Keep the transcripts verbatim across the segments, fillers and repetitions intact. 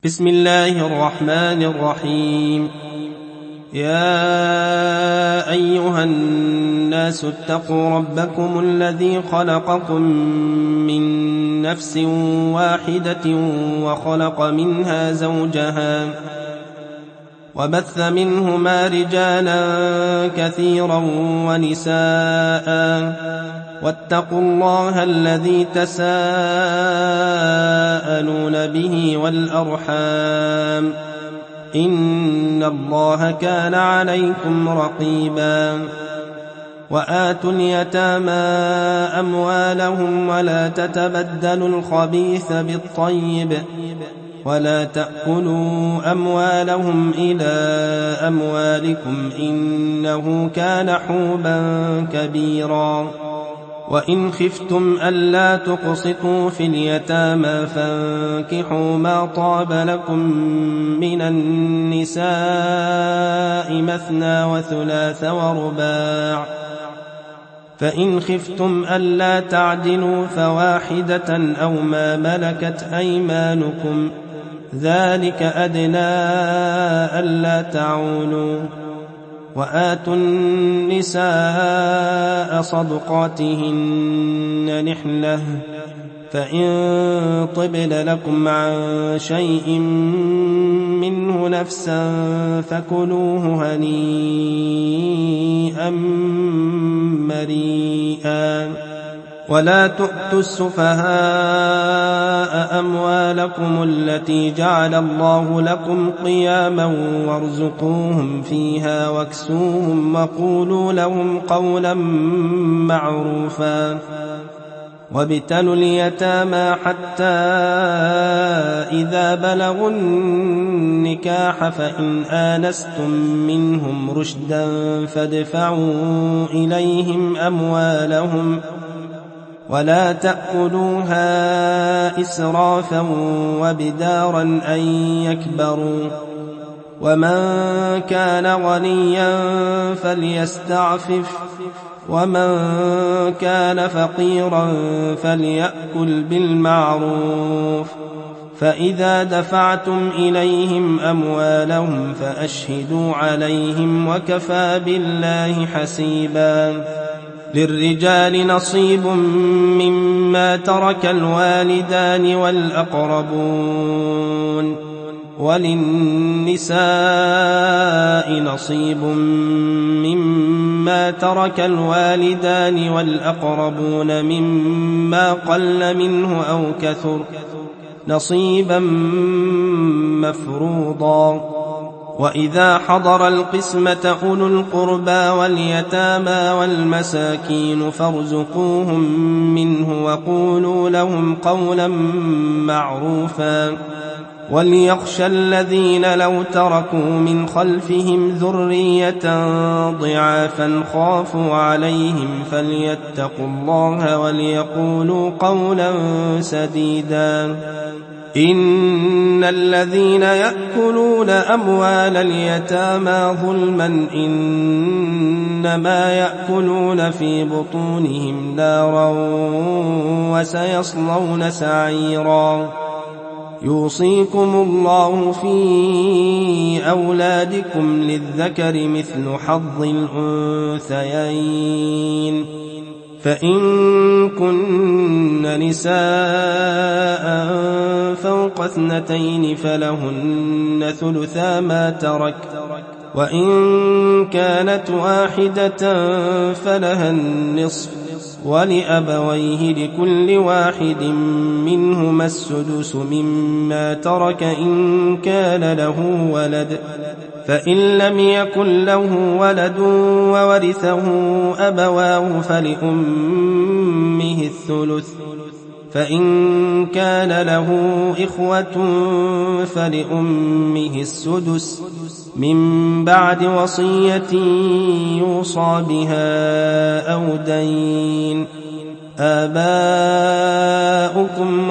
بسم الله الرحمن الرحيم. يا أيها الناس اتقوا ربكم الذي خلقكم من نفس واحدة وخلق منها زوجها وبث منهما رجالا كثيرا ونساء واتقوا الله الذي تساءلون به والأرحام إن الله كان عليكم رقيبا. وآتوا اليتامى أموالهم ولا تتبدلوا الخبيث بالطيب ولا تأكلوا أموالهم إلى أموالكم إنه كان حوبا كبيرا. وإن خفتم ألا تقسطوا في اليتامى فانكحوا ما طاب لكم من النساء مثنى وثلاث ورباع، فإن خفتم ألا تعدلوا فواحدة أو ما ملكت أيمانكم ذلك أدنى ألا تعولوا. وآتوا النساء صدقاتهن نحلة فإن طبن لكم عن شيء منه نفسا فكلوه هنيئا مريئا. ولا تؤتوا السفهاء أموالكم التي جعل الله لكم قياما وارزقوهم فيها واكسوهم وقولوا لهم قولا معروفا. وابتلوا اليتامى حتى إذا بلغوا النكاح فإن آنستم منهم رشدا فادفعوا إليهم أموالهم ولا تأكلوها إسرافا وبدارا أن يكبروا. ومن كان غنيا فليستعفف ومن كان فقيرا فليأكل بالمعروف. فإذا دفعتم إليهم أموالهم فأشهدوا عليهم وكفى بالله حسيبا. للرجال نصيب مما ترك الوالدان والأقربون وللنساء نصيب مما ترك الوالدان والأقربون مما قل منه أو كثر نصيبا مفروضا. وإذا حضر القسمة أولو القربى واليتامى والمساكين فارزقوهم منه وقولوا لهم قولا معروفا. وليخشى الذين لو تركوا من خلفهم ذرية ضعافا خافوا عليهم فليتقوا الله وليقولوا قولا سديدا. إن الذين يأكلون أموال اليتامى ظلما إنما يأكلون في بطونهم نارا وسيصلون سعيرا. يوصيكم الله في أولادكم للذكر مثل حظ الأنثيين. فإن كن نساء فوق اثنتين فلهن ثلثا ما ترك، وإن كانت واحدة فلها النصف، ولأبويه لكل واحد منهما السدس مما ترك إن كان له ولد، فإن لم يكن له ولد وورثه أبواه فلأمه الثلث، فإن كان له إخوة فلأمه السدس من بعد وصية يوصى بها أو دين. آباؤكم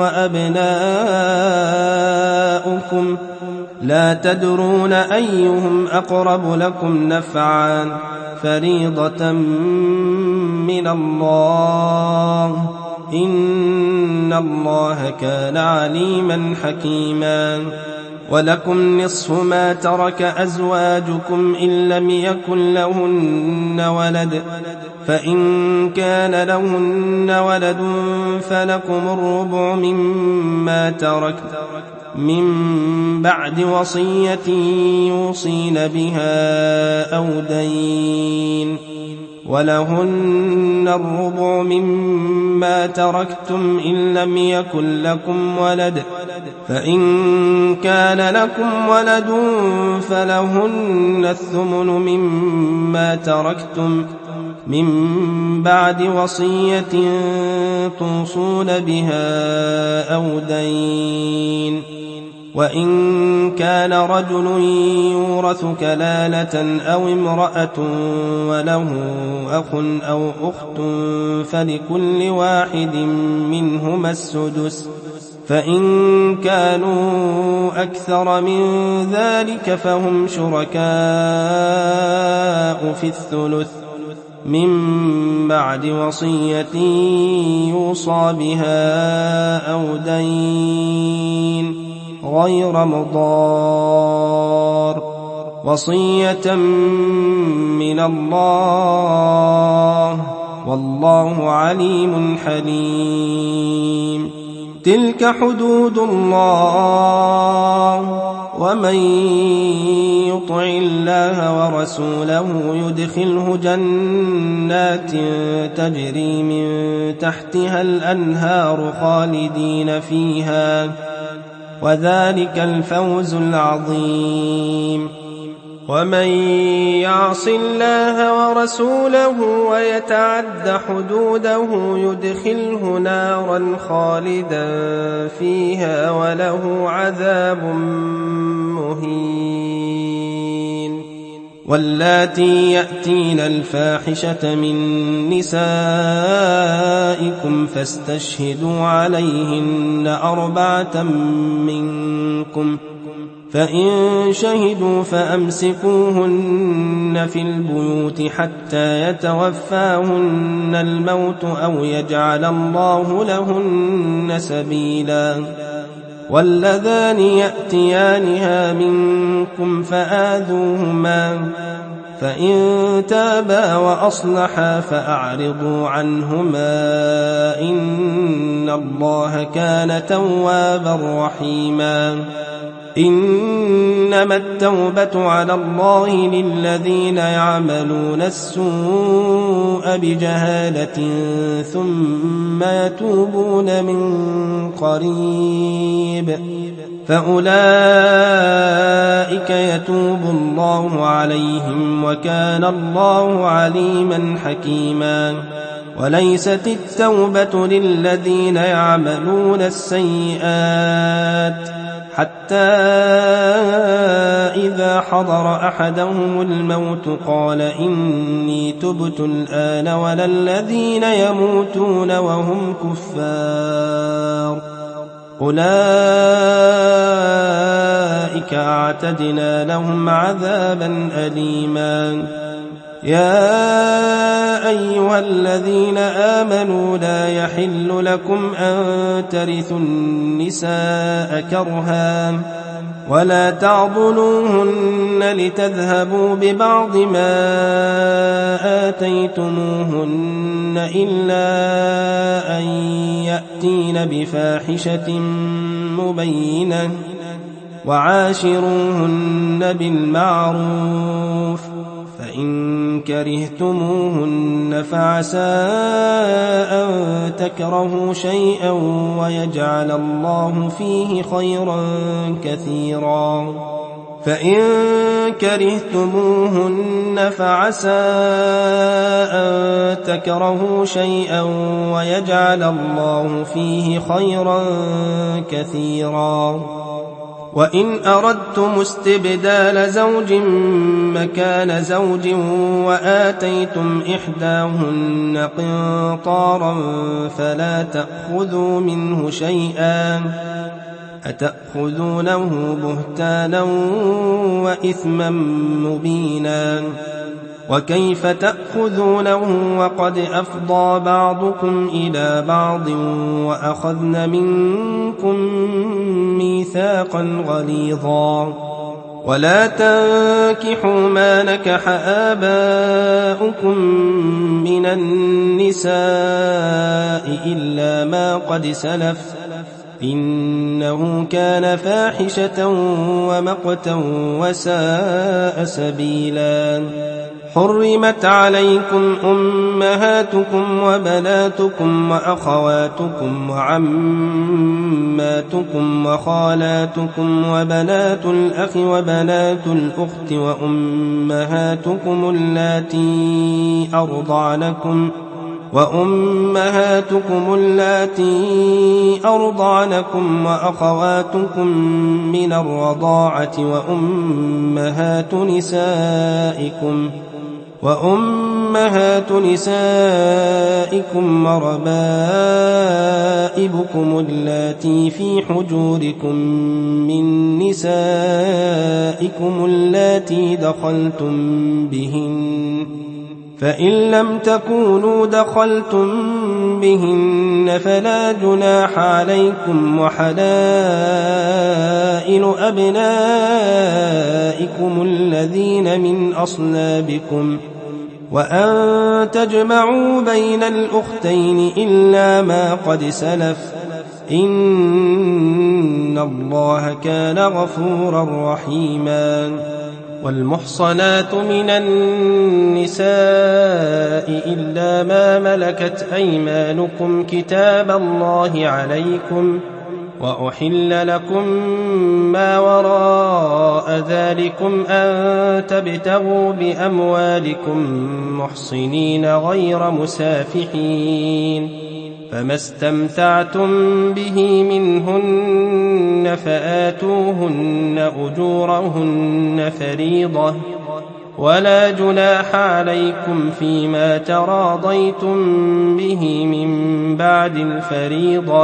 وأبناؤكم لا تدرون أيهم أقرب لكم نفعا فريضة من الله إن الله كان عليما حكيما ولكم نصف ما ترك أزواجكم إن لم يكن لهن ولد فإن كان لهن ولد فلكم الربع مما تركت من بعد وصية يوصين بها أو دين ولهن الربع مما تركتم إن لم يكن لكم ولد فإن كان لكم ولد فلهن الثمن مما تركتم من بعد وصية توصون بها أو دين وإن كان رجل يورث كلالة أو امرأة وله أخ أو أخت فلكل واحد منهما السدس فإن كانوا أكثر من ذلك فهم شركاء في الثلث من بعد وصية يوصى بها أو دين غير مضار وصية من الله والله عليم حليم. تلك حدود الله ومن يطع الله ورسوله يدخله جنات تجري من تحتها الأنهار خالدين فيها وذلك الفوز العظيم. ومن يعص الله ورسوله ويتعد حدوده يدخله نارا خالدا فيها وله عذاب مهين. واللاتي يأتين الفاحشة من نسائكم فاستشهدوا عليهن أربعة منكم فإن شهدوا فأمسكوهن في البيوت حتى يتوفاهن الموت أو يجعل الله لهن سبيلا. واللذان يأتيانها منكم فآذوهما فإن تابا وأصلحا فأعرضوا عنهما إن الله كان توابا رحيما. إنما التوبة على الله للذين يعملون السوء بجهالة ثم يتوبون من قريب فأولئك يتوب الله عليهم وكان الله عليما حكيما. وليست التوبة للذين يعملون السيئات حتى إذا حضر أحدهم الموت قال إني تبت الآن ولا الذين يموتون وهم كفار أولئك أعتدنا لهم عذابا أليما. يا أيها الذين آمنوا لا يحل لكم أن ترثوا النساء كرها ولا تعضلوهن لتذهبوا ببعض ما آتيتموهن إلا أن يأتين بفاحشة مبينة وعاشروهن بالمعروف فإن كرهتموهن فعسى أن تكرهوا شيئا ويجعل الله فيه خيرا كثيرا. فإن كرهتموهن فعسى أن تكرهوا شيئا ويجعل الله فيه خيرا كثيرا. وإن أردتم استبدال زوج مكان زوج وآتيتم إحداهن قنطارا فلا تأخذوا منه شيئا أتأخذونه بهتانا وإثما مبينا. وكيف تأخذونه وقد أفضى بعضكم إلى بعض وأخذن منكم ميثاقا غليظا. ولا تنكحوا ما نكح آباؤكم من النساء إلا ما قد سلف إنه كان فاحشة ومقتا وساء سبيلا. حرمت عليكم أمهاتكم وبناتكم وأخواتكم وعماتكم وخالاتكم وبنات الأخ وبنات الأخت وأمهاتكم اللاتي أرضعنكم وأمهاتكم اللاتي أرضعنكم وأخواتكم من الرضاعة وأمهات نسائكم وأمهات نسائكم وربائبكم اللاتي في حجوركم من نسائكم اللاتي دخلتم بهن فإن لم تكونوا دخلتم بهن فلا جناح عليكم وحلائل أبنائكم الذين من أصلابكم وأن تجمعوا بين الأختين إلا ما قد سلف إن الله كان غفورا رحيما. والمحصنات من النساء إلا ما ملكت أيمانكم كتاب الله عليكم وأحل لكم ما وراء ذلكم أن تبتغوا بأموالكم محصنين غير مسافحين فما استمتعتم به منهن فآتوهن أجورهن فريضة ولا جناح عليكم فيما تراضيتم به من بعد الفريضة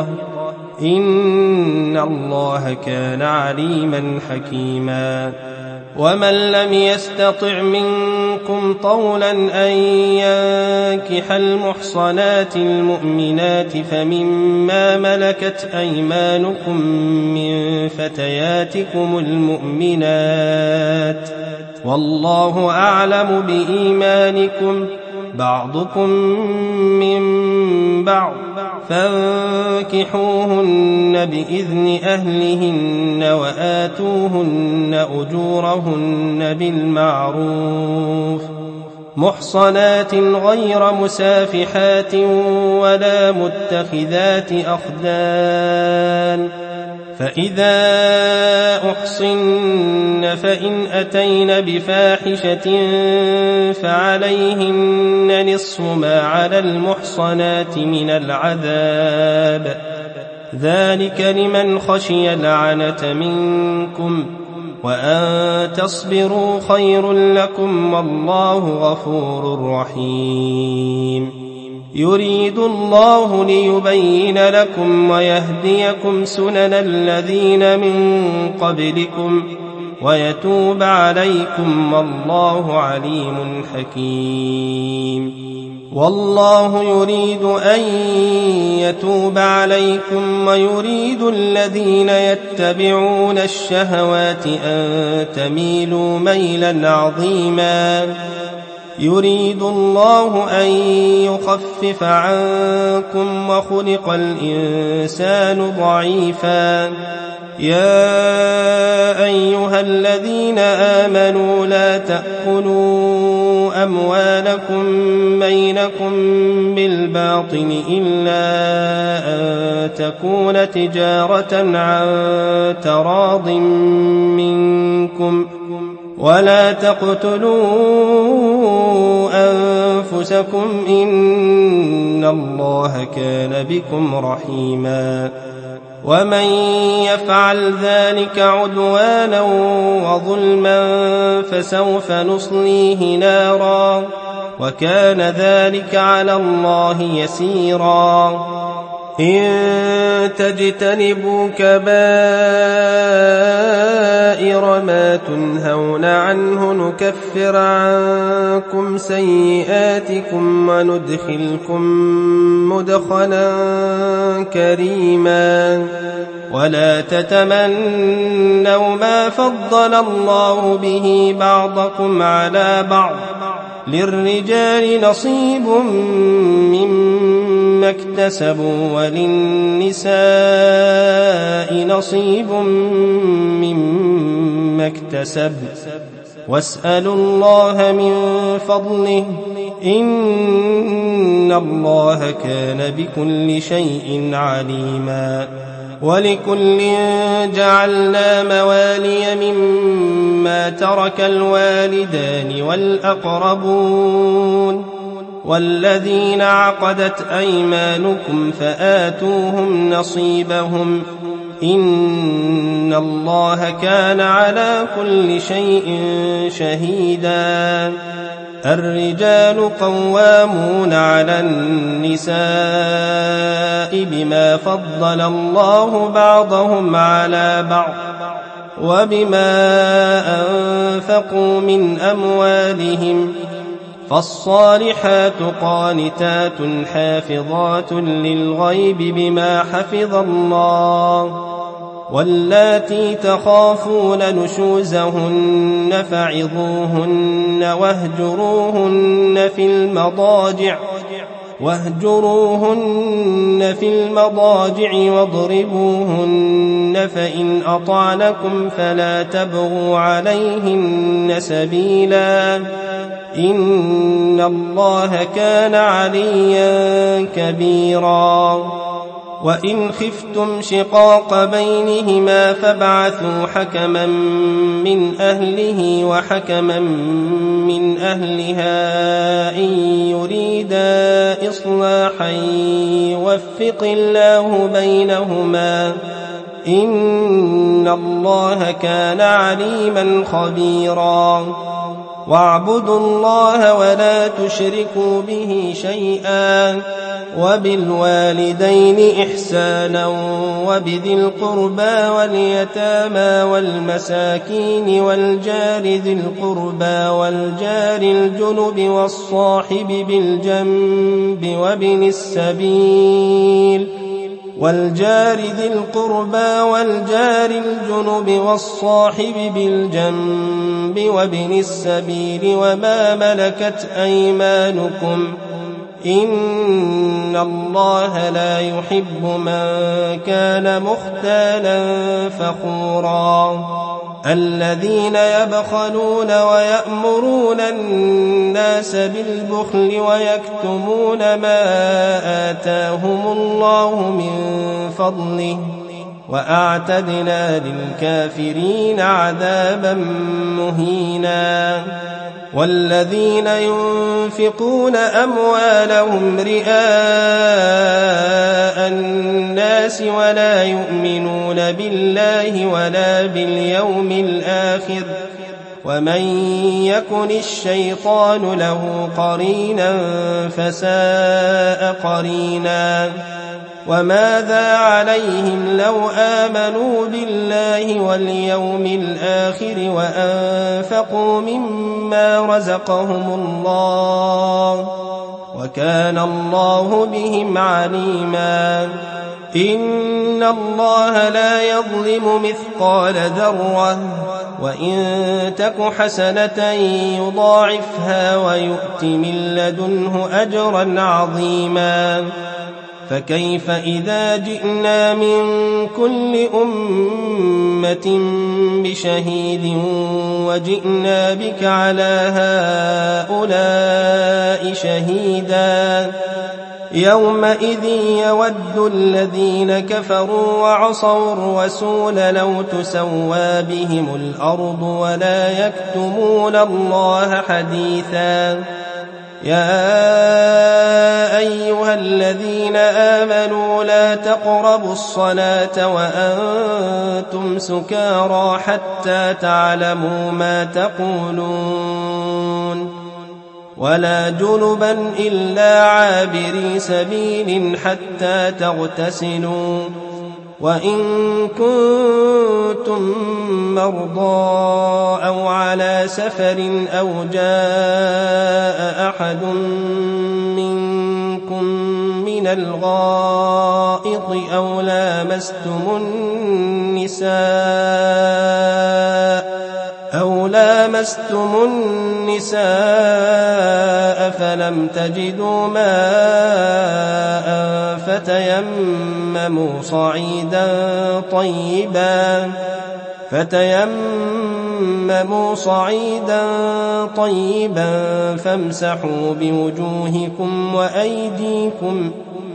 إن الله كان عليما حكيما. ومن لم يستطع منكم طولا أن ينكح المحصنات المؤمنات فمما ملكت أيمانكم من فتياتكم المؤمنات والله أعلم بإيمانكم بعضكم من بعض فانكحوهن بإذن أهلهن وآتوهن أجورهن بالمعروف محصنات غير مسافحات ولا متخذات أخدان فإذا أحصن فإن أتين بفاحشة فعليهن نصف ما على المحصنات من العذاب ذلك لمن خشي العنة منكم وأن تصبروا خير لكم والله غفور رحيم. يريد الله ليبين لكم ويهديكم سنن الذين من قبلكم ويتوب عليكم والله عليم حكيم. والله يريد أن يتوب عليكم ويريد الذين يتبعون الشهوات أن تميلوا ميلا عظيما. يريد الله أن يخفف عنكم وخلق الإنسان ضعيفا. يا أيها الذين آمنوا لا تأكلوا أموالكم بينكم بالباطل إلا أن تكون تجارة عن تراض منكم ولا تقتلوا أنفسكم إن الله كان بكم رحيما. ومن يفعل ذلك عدوانا وظلما فسوف نصليه نارا وكان ذلك على الله يسيرا. إن تجتنبوا كبائر وما تنهون عنه نكفر عنكم سيئاتكم وندخلكم مدخلا كريما ولا تتمنوا ما فضل الله به بعضكم على بعض للرجال نصيب مما اكتسبوا وللنساء نصيب مما اكتسب واسألوا الله من فضله إن الله كان بكل شيء عليما ولكل جعلنا موالي مما ترك الوالدان والأقربون والذين عقدت أيمانكم فآتوهم نصيبهم إن الله كان على كل شيء شهيدا الرجال قوامون على النساء بما فضل الله بعضهم على بعض وبما أنفقوا من أموالهم فالصالحات قانتات حافظات للغيب بما حفظ الله واللاتي تخافون نشوزهن فعظوهن واهجروهن في المضاجع واهجروهن في المضاجع واضربوهن فإن أطعنكم فلا تبغوا عليهن سبيلا إن الله كان عليا كبيرا وإن خفتم شقاق بينهما فابعثوا حكما من أهله وحكما من أهلها إن يريدا إصلاحا يوفق الله بينهما إن الله كان عليما خبيرا واعبدوا الله ولا تشركوا به شيئا وبالوالدين إحسانا وبذي القربى واليتامى والمساكين والجار ذي القربى والجار الجنب والصاحب بالجنب وابن السبيل والجار ذي القربى والجار الجنب والصاحب بالجنب وابن السبيل وما ملكت أيمانكم إن الله لا يحب من كان مختالا فخورا الذين يبخلون ويأمرون الناس بالبخل ويكتمون ما آتاهم الله من فضله وأعتدنا للكافرين عذابا مهينا والذين ينفقون أموالهم رئاء الناس ولا يؤمنون بالله ولا باليوم الآخر ومن يكن الشيطان له قرينا فساء قرينا وماذا عليهم لو آمنوا بالله واليوم الآخر وأنفقوا مما رزقهم الله وكان الله بهم عليما إن الله لا يظلم مثقال ذرة وإن تك حسنة يضاعفها ويؤت من لدنه أجرا عظيما فكيف إذا جئنا من كل أمة بشهيد وجئنا بك على هؤلاء شهيدا يومئذ يود الذين كفروا وعصوا الرسول لو تسوى بهم الأرض ولا يكتمون الله حديثا يا أيها الذين آمنوا لا تقربوا الصلاة وأنتم سكارى حتى تعلموا ما تقولون ولا جنبا إلا عابري سبيل حتى تغتسلوا وإن كنتم مرضى أو على سفر أو جاء أحد منكم من الغائط أو لامستم النساء أو لامستم النساء فلم تجدوا ماء فتيمموا صعيدا طيبا فتيمموا صعيدا طيبا فامسحوا بوجوهكم وأيديكم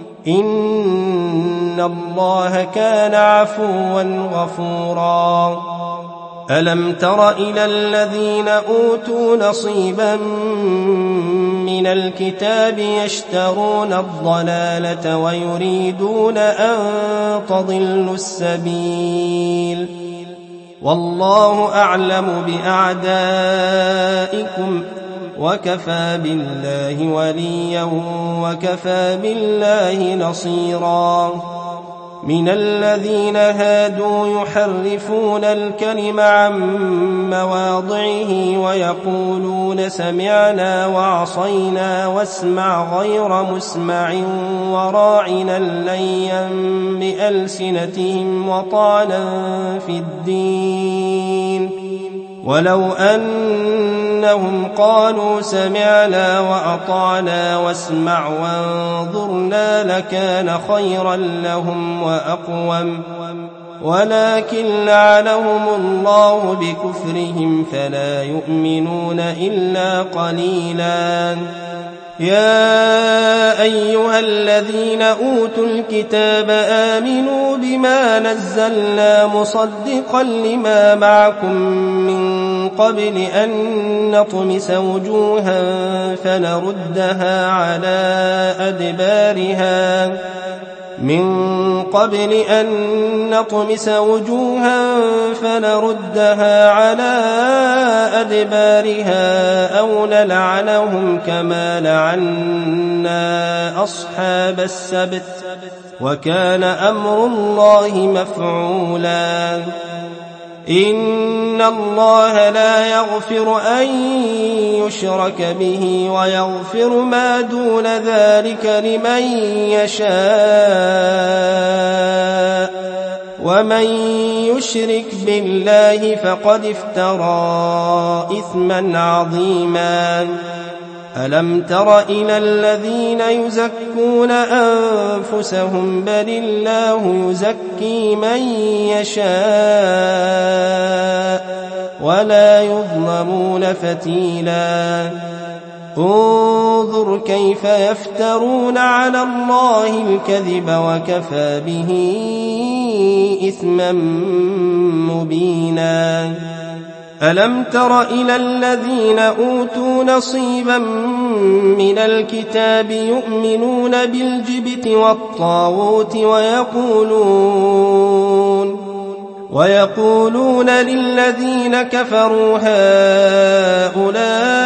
إن الله كان عفوا غفورا. ألم تر إلى الذين أوتوا نصيبا من الكتاب يشترون الضلالة ويريدون أن تضلوا السبيل والله أعلم بأعدائكم وكفى بالله وليا وكفى بالله نصيرا. من الذين هادوا يحرفون الكلم عن مواضعه ويقولون سمعنا وعصينا واسمع غير مسمع وراعنا ليا بألسنتهم وطعنا في الدين ولو أنهم قالوا سمعنا وأطعنا واسمع وانظرنا لكان خيرا لهم وأقوم ولكن لعنهم الله بكفرهم فلا يؤمنون إلا قليلا. يا أيها الذين أوتوا الكتاب آمنوا بما نزلنا مصدقا لما معكم من قبل أن نطمس وجوها فنردها على أدبارها من قبل أن نطمس وجوها فنردها على أدبارها أو نلعنهم كما لعنا أصحاب السبت وكان أمر الله مفعولا. إن الله لا يغفر أن يشرك به ويغفر ما دون ذلك لمن يشاء ومن يشرك بالله فقد افترى إثما عظيما. ألم تر إلى الذين يزكون أنفسهم بل الله يزكي من يشاء ولا يظلمون فتيلا. انظر كيف يفترون على الله الكذب وكفى به إثما مبينا. ألم تر إلى الذين أوتوا نصيبا من الكتاب يؤمنون بالجبت والطاغوت ويقولون ويقولون للذين كفروا هؤلاء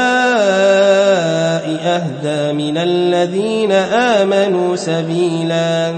أهدى من الذين آمنوا سبيلا.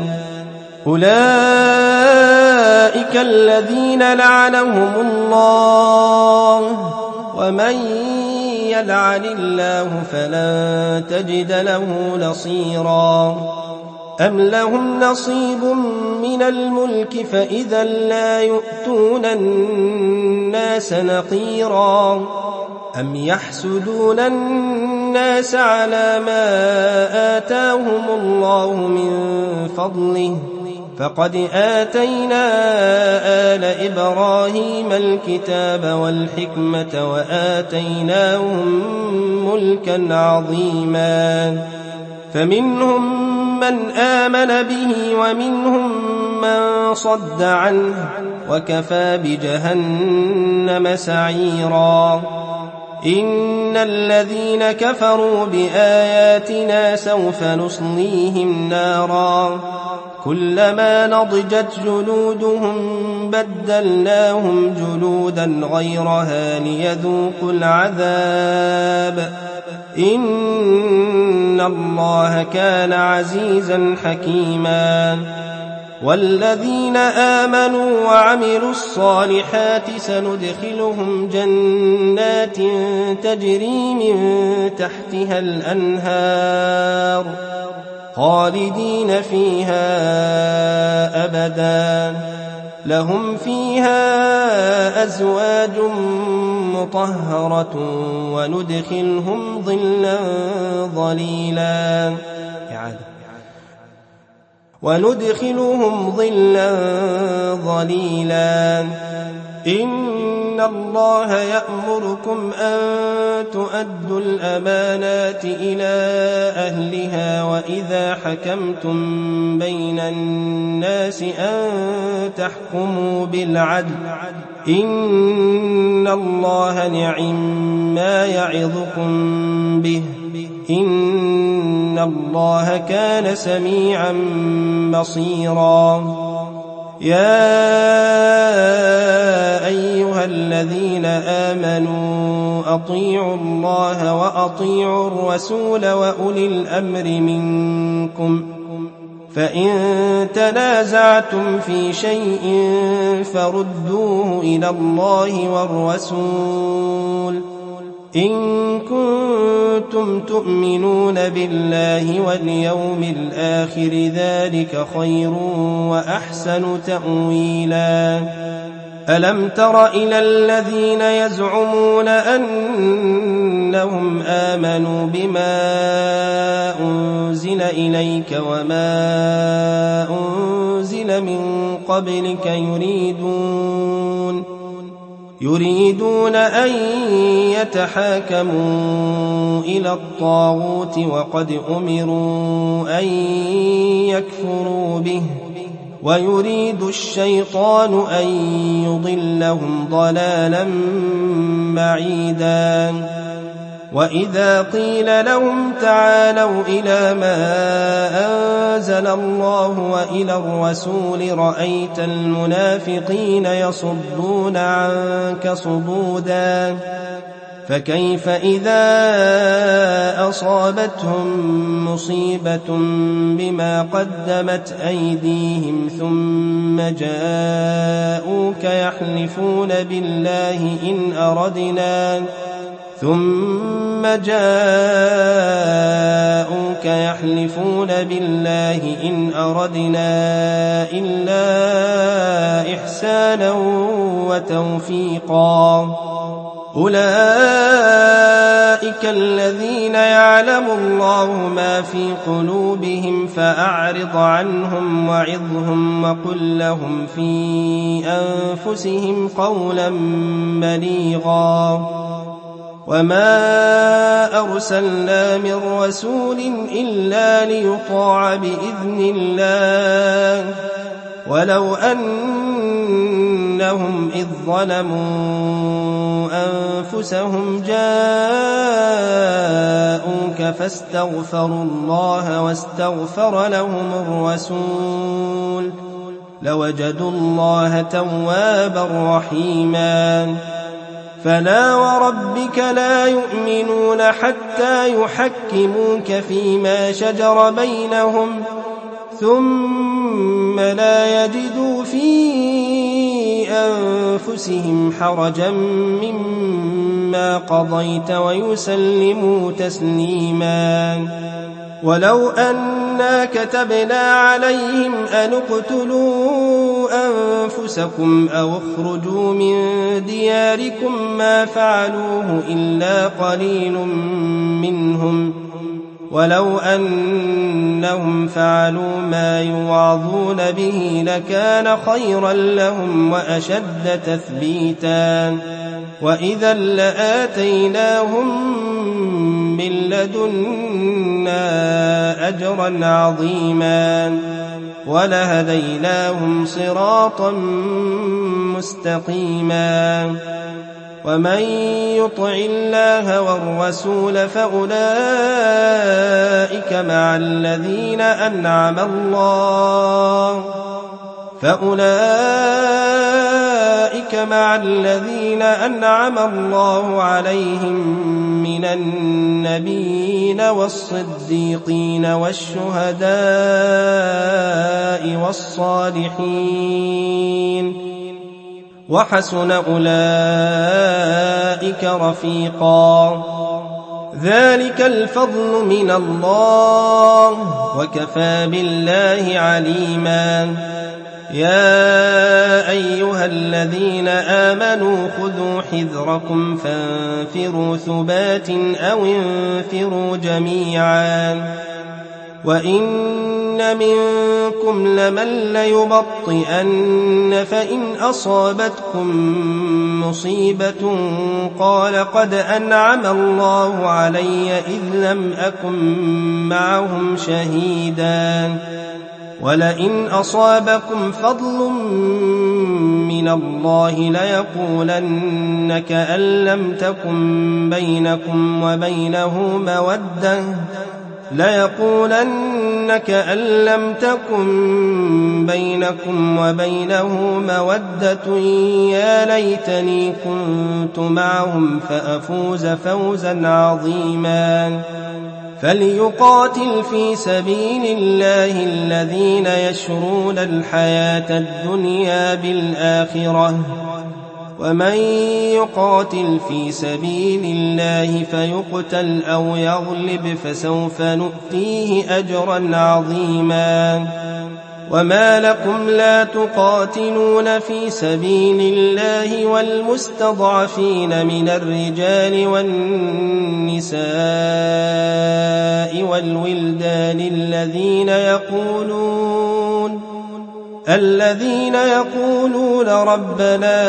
أولئك الذين لعنهم الله ومن يلعن الله فلن تجد له نصيرا. أم لهم نصيب من الملك فإذا لا يؤتون الناس نقيرا. أم يحسدون الناس على ما آتاهم الله من فضله فقد آتينا آل إبراهيم الكتاب والحكمة وآتيناهم ملكا عظيما. فمنهم من آمن به ومنهم من صد عنه وكفى بجهنم سعيرا. إن الذين كفروا بآياتنا سوف نصليهم نارا كلما نضجت جلودهم بدلناهم جلودا غيرها ليذوقوا العذاب إن الله كان عزيزا حكيما. والذين آمنوا وعملوا الصالحات سندخلهم جنات تجري من تحتها الأنهار خالدين فيها أبدا لهم فيها أزواج مطهرة وندخلهم ظلا ظليلا وندخلهم ظلا ظليلا إن الله يأمركم أن تؤدوا الأمانات إلى أهلها وإذا حكمتم بين الناس أن تحكموا بالعدل إن الله نعم ما يعظكم به إن الله كان سميعا بصيرا يا أيها الذين آمنوا أطيعوا الله وأطيعوا الرسول وأولي الأمر منكم فإن تنازعتم في شيء فردوه إلى الله والرسول إن كنتم تؤمنون بالله واليوم الآخر ذلك خير وأحسن تأويلا ألم تر إلى الذين يزعمون أنهم آمنوا بما أنزل إليك وما أنزل من قبلك يريدون يريدون أن يتحاكموا إلى الطاغوت وقد أمروا أن يكفروا به ويريد الشيطان أن يضلهم ضلالا بعيدا وإذا قيل لهم تعالوا إلى ما أنزل الله وإلى الرسول رأيت المنافقين يصدون عنك صدودا فكيف إذا أصابتهم مصيبة بما قدمت أيديهم ثم جاءوك يحلفون بالله إن أردنا ثم جاءوك يحلفون بالله إن أردنا إلا إحسانا وتوفيقا أولئك الذين يعلم الله ما في قلوبهم فأعرض عنهم وعظهم وقل لهم في أنفسهم قولا بليغا وما أرسلنا من رسول إلا ليطاع بإذن الله ولو أنهم إذ ظلموا أنفسهم جاءوك فاستغفروا الله واستغفر لهم الرسول لوجدوا الله توابا رحيما فلا وربك لا يؤمنون حتى يحكموك فيما شجر بينهم ثم لا يجدوا في أنفسهم حرجا مما قضيت ويسلموا تسليما ولو أنا كتبنا عليهم أن اقتلوا أنفسكم أو اخرجوا من دياركم ما فعلوه إلا قليل منهم ولو أنهم فعلوا ما يوعظون به لكان خيرا لهم وأشد تثبيتا وإذا لآتيناهم من لدنا أجرا عظيما ولهديناهم صراطا مستقيما ومن يطع الله والرسول فأولئك مع الذين أنعم الله فأولئك أولئك مع الذين أنعم الله عليهم من النبيين والصديقين والشهداء والصالحين وحسن أولئك رفيقا ذلك الفضل من الله وكفى بالله عليما يا أيها الذين آمنوا خذوا حذركم فانفروا ثبات أو انفروا جميعا وإن منكم لمن ليبطئن فإن أصابتكم مصيبة قال قد أنعم الله علي إذ لم أكن معهم شهيدا ولئن أصابكم فضل من الله ليقولن كأن لم تكن بينكم وبينه مودة ليقولن كأن لم تكن بينكم وبينه مودة يا ليتني كنت معهم فأفوز فوزا عظيما فليقاتل في سبيل الله الذين يشرون الحياة الدنيا بالآخرة ومن يقاتل في سبيل الله فيقتل أو يغلب فسوف نؤتيه أجرا عظيما وما لكم لا تقاتلون في سبيل الله والمستضعفين من الرجال والنساء والولدان الذين يقولون الذين يقولون ربنا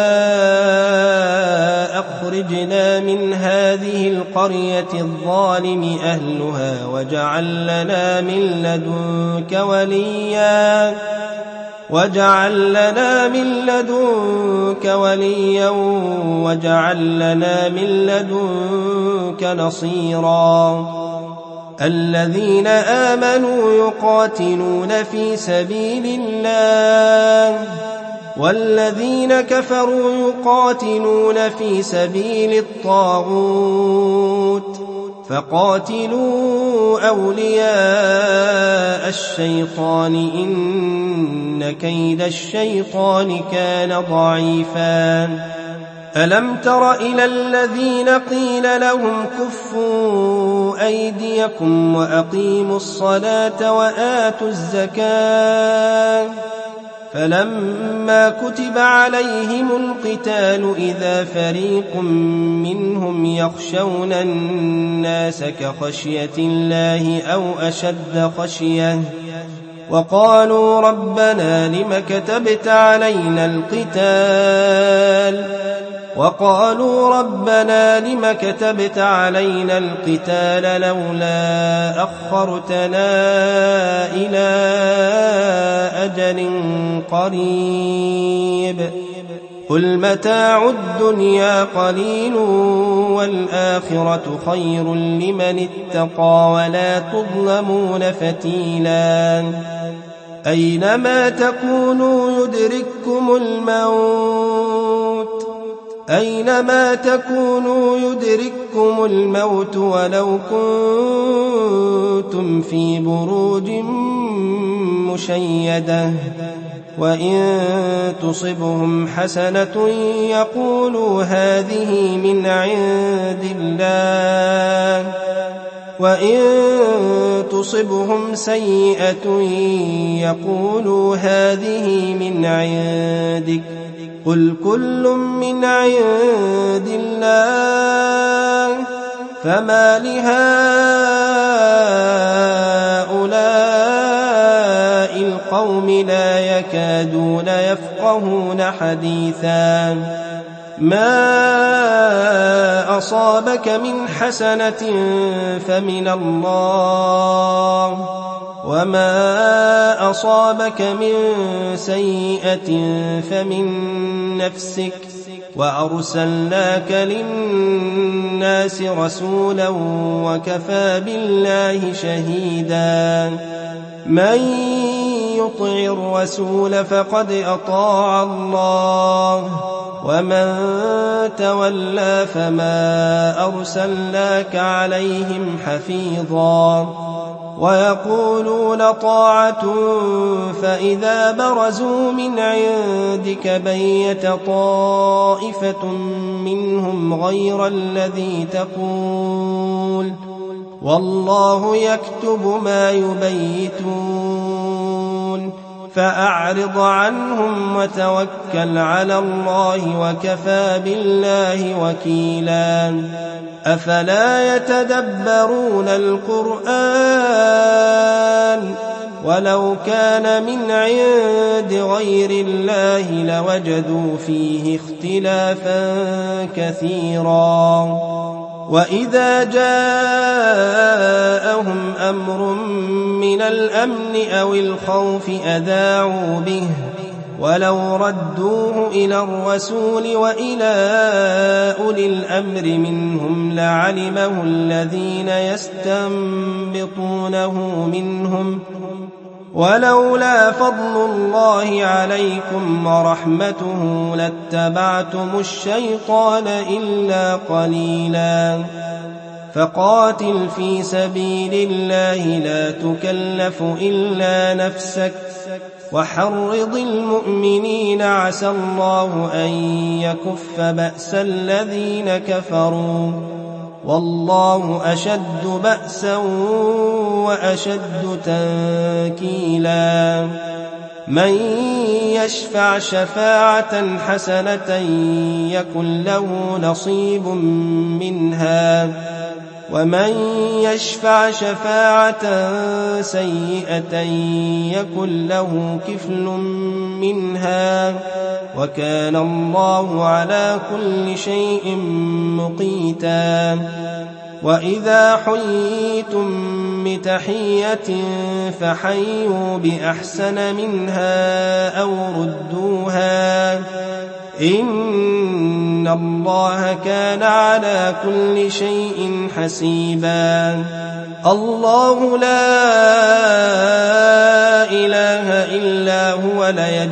أخرجنا من هذه القرية الظالم أهلها واجعل لنا من لدنك وليا واجعل لنا من لدنك وليا واجعل لنا من لدنك نصيرا الذين آمنوا يقاتلون في سبيل الله والذين كفروا يقاتلون في سبيل الطاغوت فقاتلوا أولياء الشيطان إن كيد الشيطان كان ضعيفا ألم تر إلى الذين قيل لهم كفوا أيديكم وأقيموا الصلاة وآتوا الزكاة فلما كتب عليهم القتال إذا فريق منهم يخشون الناس كخشية الله أو أشد خشية وقالوا ربنا لم كتبت علينا القتال وقالوا ربنا لم كتبت علينا القتال لولا أخرتنا إلى أجل قريب قل متاع الدنيا قليل والآخرة خير لمن اتقى ولا تظلمون فتيلا أينما تكونوا يدرككم الموت أينما تكونوا يدرككم الموت ولو كنتم في بروج مشيدة وإن تصبهم حسنة يقولوا هذه من عند الله وإن تصبهم سيئة يقولوا هذه من عندك قل كل من عند الله فما لهؤلاء القوم لا يكادون يفقهون حديثا ما أصابك من حسنة فمن الله وما أصابك من سيئة فمن نفسك وأرسلناك للناس رسولا وكفى بالله شهيدا من يطع الرسول فقد أطاع الله ومن تولى فما أرسلناك عليهم حفيظا ويقولون طاعة فإذا برزوا من عندك بيت طائفة منهم غير الذي تقول والله يكتب ما يبيتون فأعرض عنهم وتوكل على الله وكفى بالله وكيلا أفلا يتدبرون القرآن ولو كان من عند غير الله لوجدوا فيه اختلافا كثيرا وإذا جاءهم أمر من الأمن أو الخوف أذاعوا به ولو ردوه إلى الرسول وإلى أولي الأمر منهم لعلمه الذين يستنبطونه منهم ولولا فضل الله عليكم ورحمته لاتبعتم الشيطان إلا قليلا فقاتل في سبيل الله لا تكلف إلا نفسك وحرض المؤمنين عسى الله أن يكف بأس الذين كفروا والله أشد بأسا وأشد تنكيلا من يشفع شفاعة حسنة يكن له نصيب منها ومن يشفع شفاعة سيئة يكن له كفل منها وكان الله على كل شيء مقيتا وإذا حييتم بتحية فحيوا بأحسن منها أو ردوها إن الله كان على كل شيء حسيبا الله لا إله إلا هو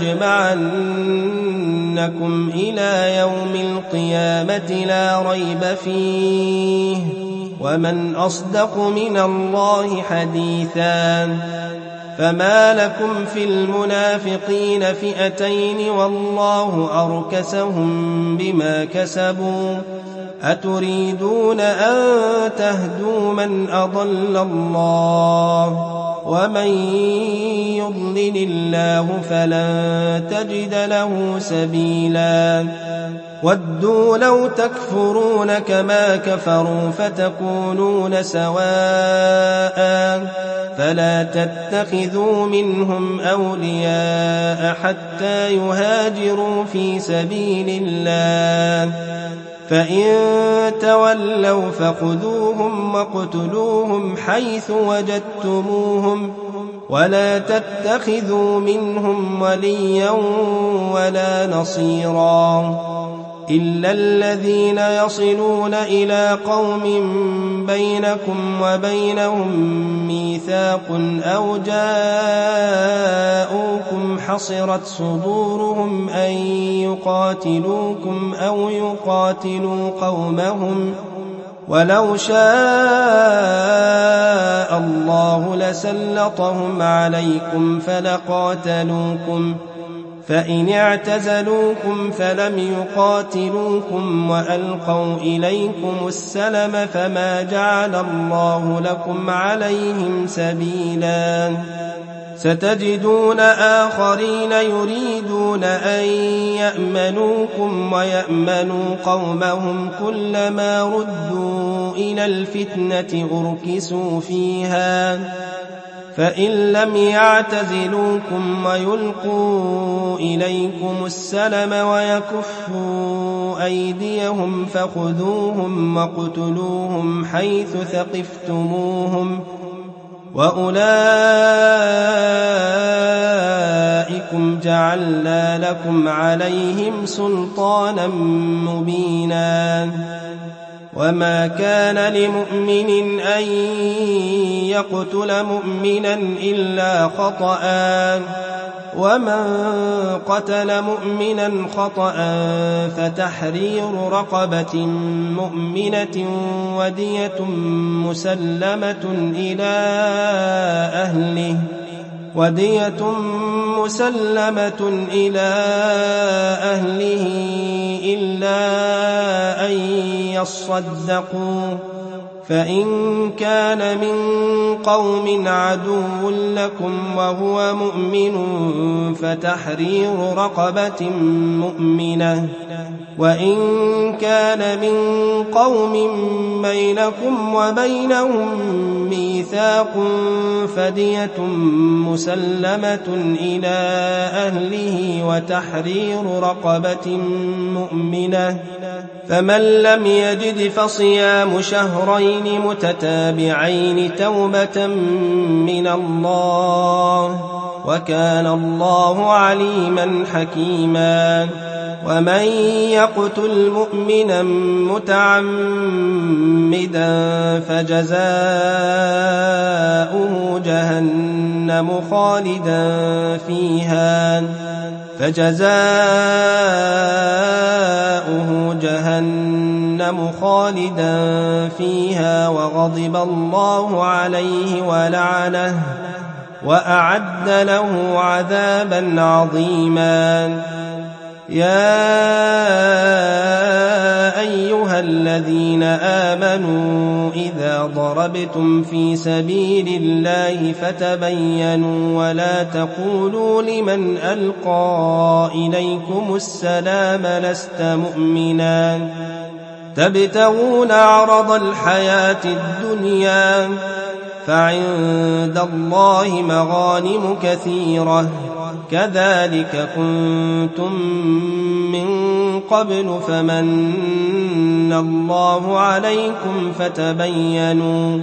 ليجمعنكم إلى يوم القيامة لا ريب فيه ومن أصدق من الله حديثا فما لكم في المنافقين فئتين والله أركسهم بما كسبوا أتريدون أن تهدوا من أضل الله ومن يضلل الله فلن تجد له سبيلا ودوا لو تكفرون كما كفروا فتكونون سواء فلا تتخذوا منهم أولياء حتى يهاجروا في سبيل الله فإن تولوا فخذوهم واقتلوهم حيث وجدتموهم ولا تتخذوا منهم وليا ولا نصيرا إلا الذين يصلون إلى قوم بينكم وبينهم ميثاق أو جاءوكم حصرت صدورهم أن يقاتلوكم أو يقاتلوا قومهم ولو شاء الله لسلطهم عليكم فلقاتلوكم فإن اعتزلوكم فلم يقاتلوكم وألقوا إليكم السلم فما جعل الله لكم عليهم سبيلا ستجدون آخرين يريدون أن يأمنوكم ويأمنوا قومهم كلما ردوا إلى الفتنة أركسوا فيها فإن لم يعتزلوكم ويلقوا إليكم السلم ويكفوا أيديهم فخذوهم واقتلوهم حيث ثقفتموهم وأولئكم جعلنا لكم عليهم سلطانا مبينا وما كان لمؤمن أن يقتل مؤمنا إلا خطأ ومن قتل مؤمنا خطأ فتحرير رقبة مؤمنة ودية مسلمة إلى أهله ودية مسلمة إلى أهله إلا أن يصدقوا فإن كان من قوم عدو لكم وهو مؤمن فتحرير رقبة مؤمنة وإن كان من قوم بينكم وبينهم ميثاق فدية مسلمة إلى أهله وتحرير رقبة مؤمنة فمن لم يجد فصيام شهرين متتابعين توبة من الله وكان الله عليما حكيما ومن يقتل مؤمنا متعمدا فجزاؤه جهنم خالدا فيها فجزاؤه جهنم خالدا فيها وغضب الله عليه ولعنه وأعد له عذابا عظيما يا أيها الذين آمنوا إذا ضربتم في سبيل الله فتبينوا ولا تقولوا لمن ألقى إليكم السلام لست مؤمنا تبتغون عرض الحياة الدنيا فعند الله مغانم كثيرة كذلك كنتم من قبل فمن الله عليكم فتبينوا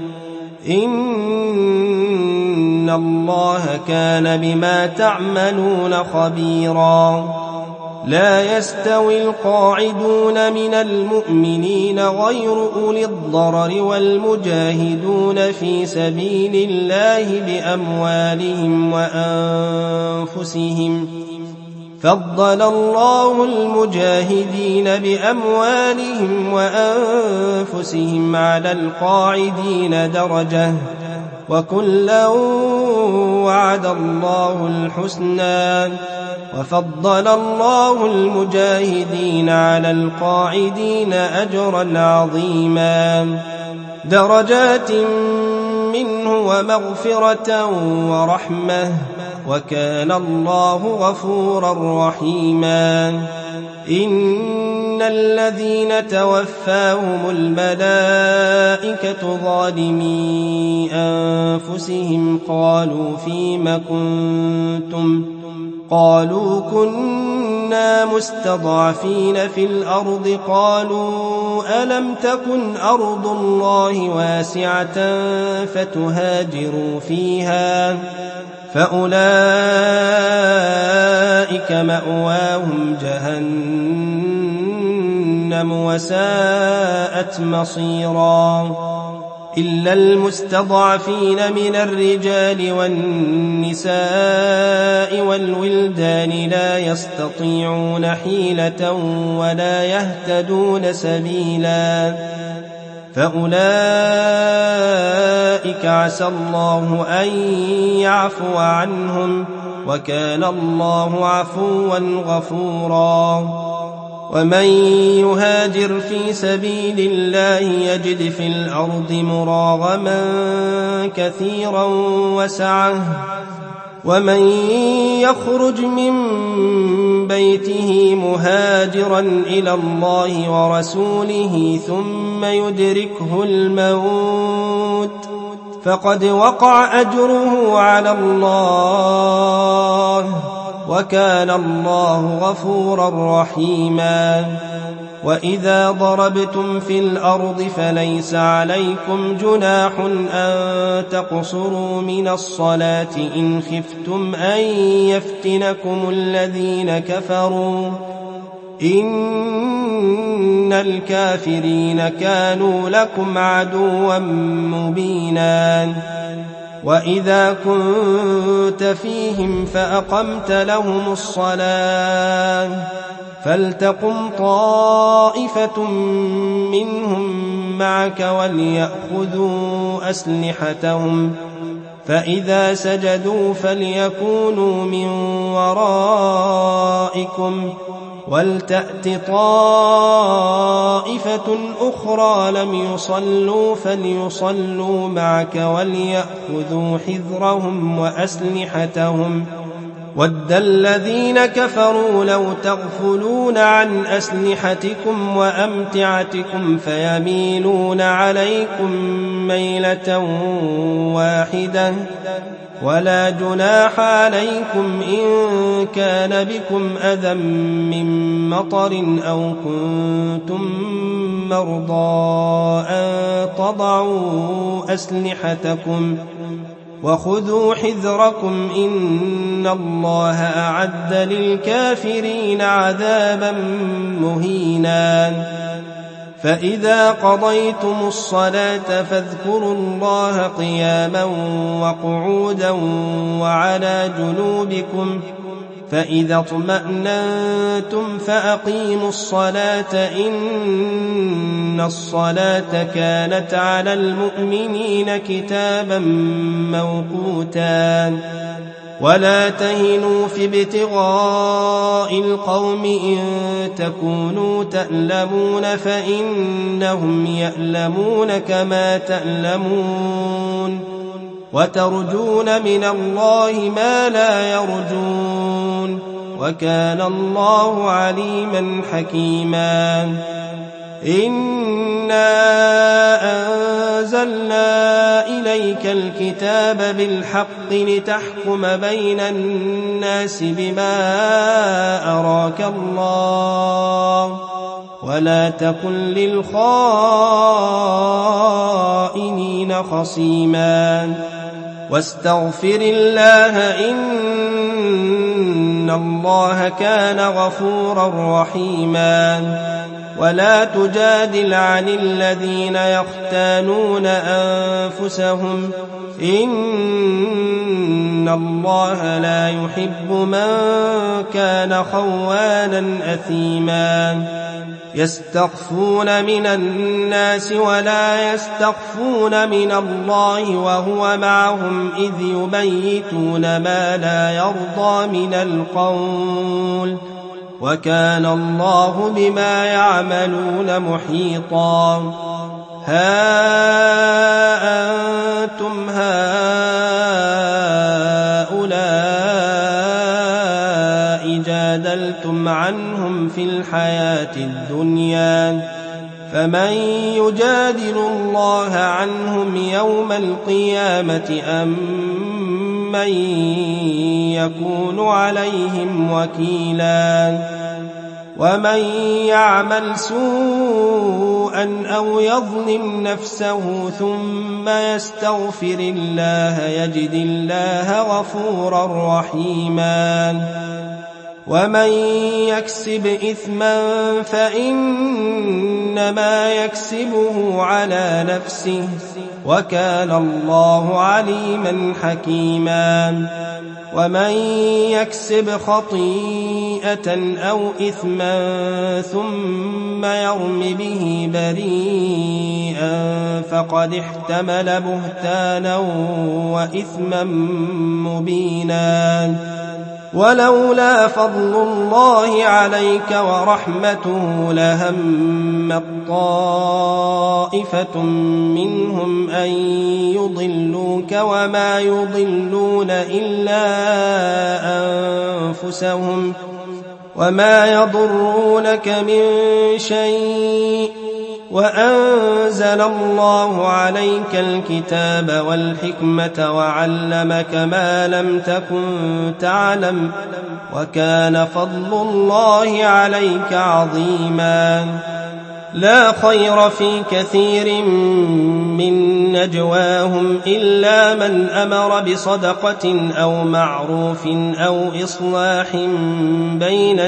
إن الله كان بما تعملون خبيرا لا يستوي القاعدون من المؤمنين غير أولي الضرر والمجاهدون في سبيل الله بأموالهم وأنفسهم فضل الله المجاهدين بأموالهم وأنفسهم على القاعدين درجة وكلا وعد الله الحسنى وفضل الله المجاهدين على القاعدين أجرا عظيما درجات منه ومغفرة ورحمة وكان الله غفورا رحيما إن الذين توفاهم الملائكة ظالمي أنفسهم قالوا فيم كنتم قالوا كنا مستضعفين في الأرض قالوا ألم تكن أرض الله واسعة فتهاجروا فيها فأولئك مأواهم جهنم وساءت مصيرا إلا المستضعفين من الرجال والنساء والولدان لا يستطيعون حيلة ولا يهتدون سبيلا فأولئك عسى الله أن يعفو عنهم وكان الله عفوا غفورا ومن يهاجر في سبيل الله يجد في الأرض مراغما كثيرا وسعة ومن يخرج من بيته مهاجرا إلى الله ورسوله ثم يدركه الموت فقد وقع أجره على الله وكان الله غفورا رحيما وإذا ضربتم في الأرض فليس عليكم جناح أن تقصروا من الصلاة إن خفتم أن يفتنكم الذين كفروا إن الكافرين كانوا لكم عدوا مبينا وإذا كنت فيهم فأقمت لهم الصلاة فلتقم طائفة منهم معك وليأخذوا أسلحتهم فإذا سجدوا فليكونوا من ورائكم ولتأت طائفة أخرى لم يصلوا فليصلوا معك وليأخذوا حذرهم وأسلحتهم ود الذين كفروا لو تغفلون عن أسلحتكم وأمتعتكم فيميلون عليكم ميلة واحدة ولا جناح عليكم إن كان بكم أذى من مطر أو كنتم مرضى أن تضعوا أسلحتكم وخذوا حذركم إن الله أعد للكافرين عذابا مهينا فإذا قضيتم الصلاة فاذكروا الله قياما وقعودا وعلى جنوبكم فإذا اطمأننتم فأقيموا الصلاة إن الصلاة كانت على المؤمنين كتابا موقوتا ولا تهنوا في ابتغاء القوم إن تكونوا تألمون فإنهم يألمون كما تألمون وترجون من الله ما لا يرجون وكان الله عليما حكيما إنا أنزلنا إليك الكتاب بالحق لتحكم بين الناس بما أراك الله ولا تكن للخائنين خصيما واستغفر الله إن الله كان غفورا رحيما ولا تجادل عن الذين يختانون أنفسهم إن الله لا يحب من كان خوانا أثيما يستخفون من الناس ولا يستخفون من الله وهو معهم إذ يبيتون ما لا يرضى من القول وكان الله بما يعملون محيطا ها أنتم هؤلاء جادلتم عنهم في الحياة الدنيا فمن يجادل الله عنهم يوم القيامة أم من يكون عليهم وكيلا ومن يعمل سوءا أو يظلم نفسه ثم يستغفر الله يجد الله غفورا رحيما ومن يكسب إثما فإنما يكسبه على نفسه وكان الله عليما حكيما ومن يكسب خطيئة أو إثما ثم يرم به بريئا فقد احتمل بهتانا وإثما مبينا ولولا فضل الله عليك ورحمته لهم طائفة منهم أن يضلوك وما يضلون إلا أنفسهم وما يضرونك من شيء وأنزل الله عليك الكتاب والحكمة وعلمك ما لم تكن تعلم وكان فضل الله عليك عظيما لا خير في كثير من نجواهم إلا من أمر بصدقة أو معروف أو إصلاح بين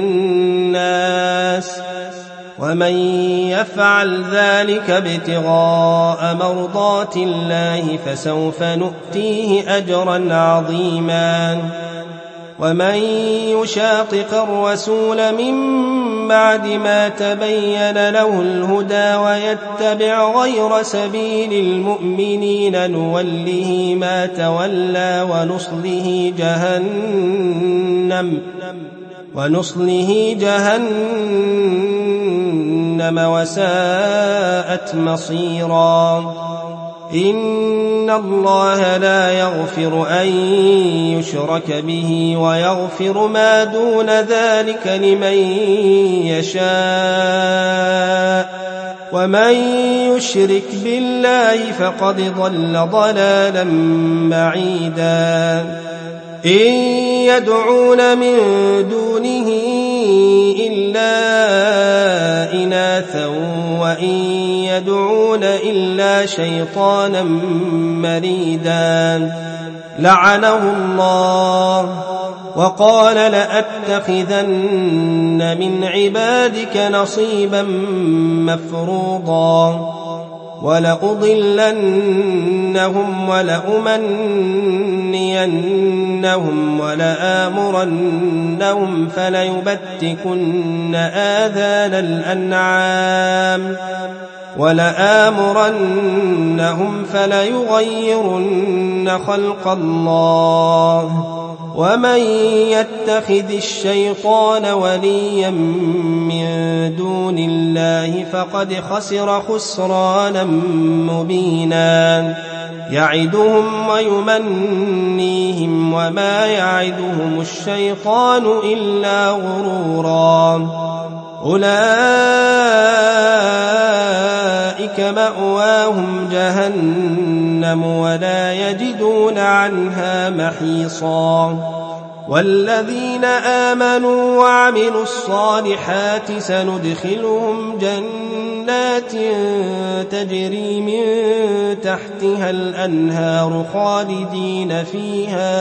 الناس ومن يفعل ذلك ابتغاء مرضات الله فسوف نؤتيه أجرا عظيما ومن يشاقق الرسول من بعد ما تبين له الهدى ويتبع غير سبيل المؤمنين نوله ما تولى ونصله جهنم ونصله جهنم وساءت مصيرا إن الله لا يغفر أن يشرك به ويغفر ما دون ذلك لمن يشاء ومن يشرك بالله فقد ضل ضلالا بعيدا إن يدعون من دونه إلا إناثا وإن يدعون إلا شيطانا مريدا لعنه الله وقال لأتخذن من عبادك نصيبا مفروضا ولأضلنهم ولأمنينهم ولآمرنهم فليبتكن آذان الأنعام ولآمرنهم فليغيرن خلق الله ومن يتخذ الشيطان وليا من دون الله فقد خسر خسرانا مبينا يعدهم ويمنيهم وما يعدهم الشيطان إلا غرورا أولئك مأواهم جهنم ولا يجدون عنها محيصا والذين آمنوا وعملوا الصالحات سندخلهم جنات تجري من تحتها الأنهار خالدين فيها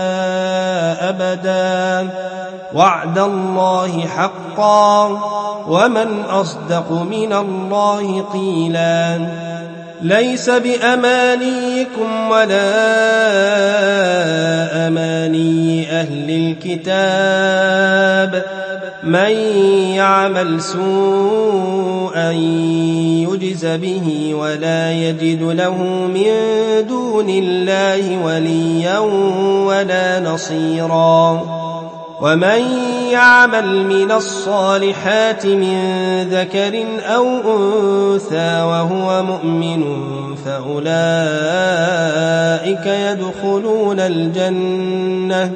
أبدا وعد الله حقا ومن أصدق من الله قيلا ليس بأمانيكم ولا أماني أهل الكتاب من يعمل سوءا يجز به ولا يجد له من دون الله وليا ولا نصيرا ومن يعمل من الصالحات من ذكر أو أنثى وهو مؤمن فأولئك يدخلون الجنة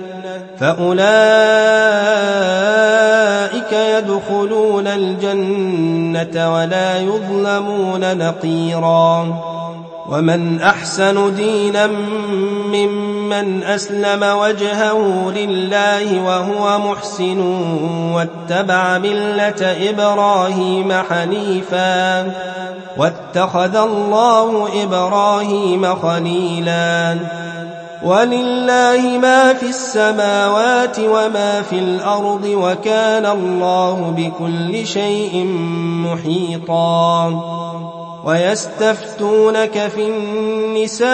فأولئك يدخلون الجنة ولا يظلمون نقيرا ومن أحسن دينا ممن أسلم وجهه لله وهو محسن واتبع ملة إبراهيم حنيفا واتخذ الله إبراهيم خليلا ولله ما في السماوات وما في الأرض وكان الله بكل شيء محيطا ويستفتونك في النساء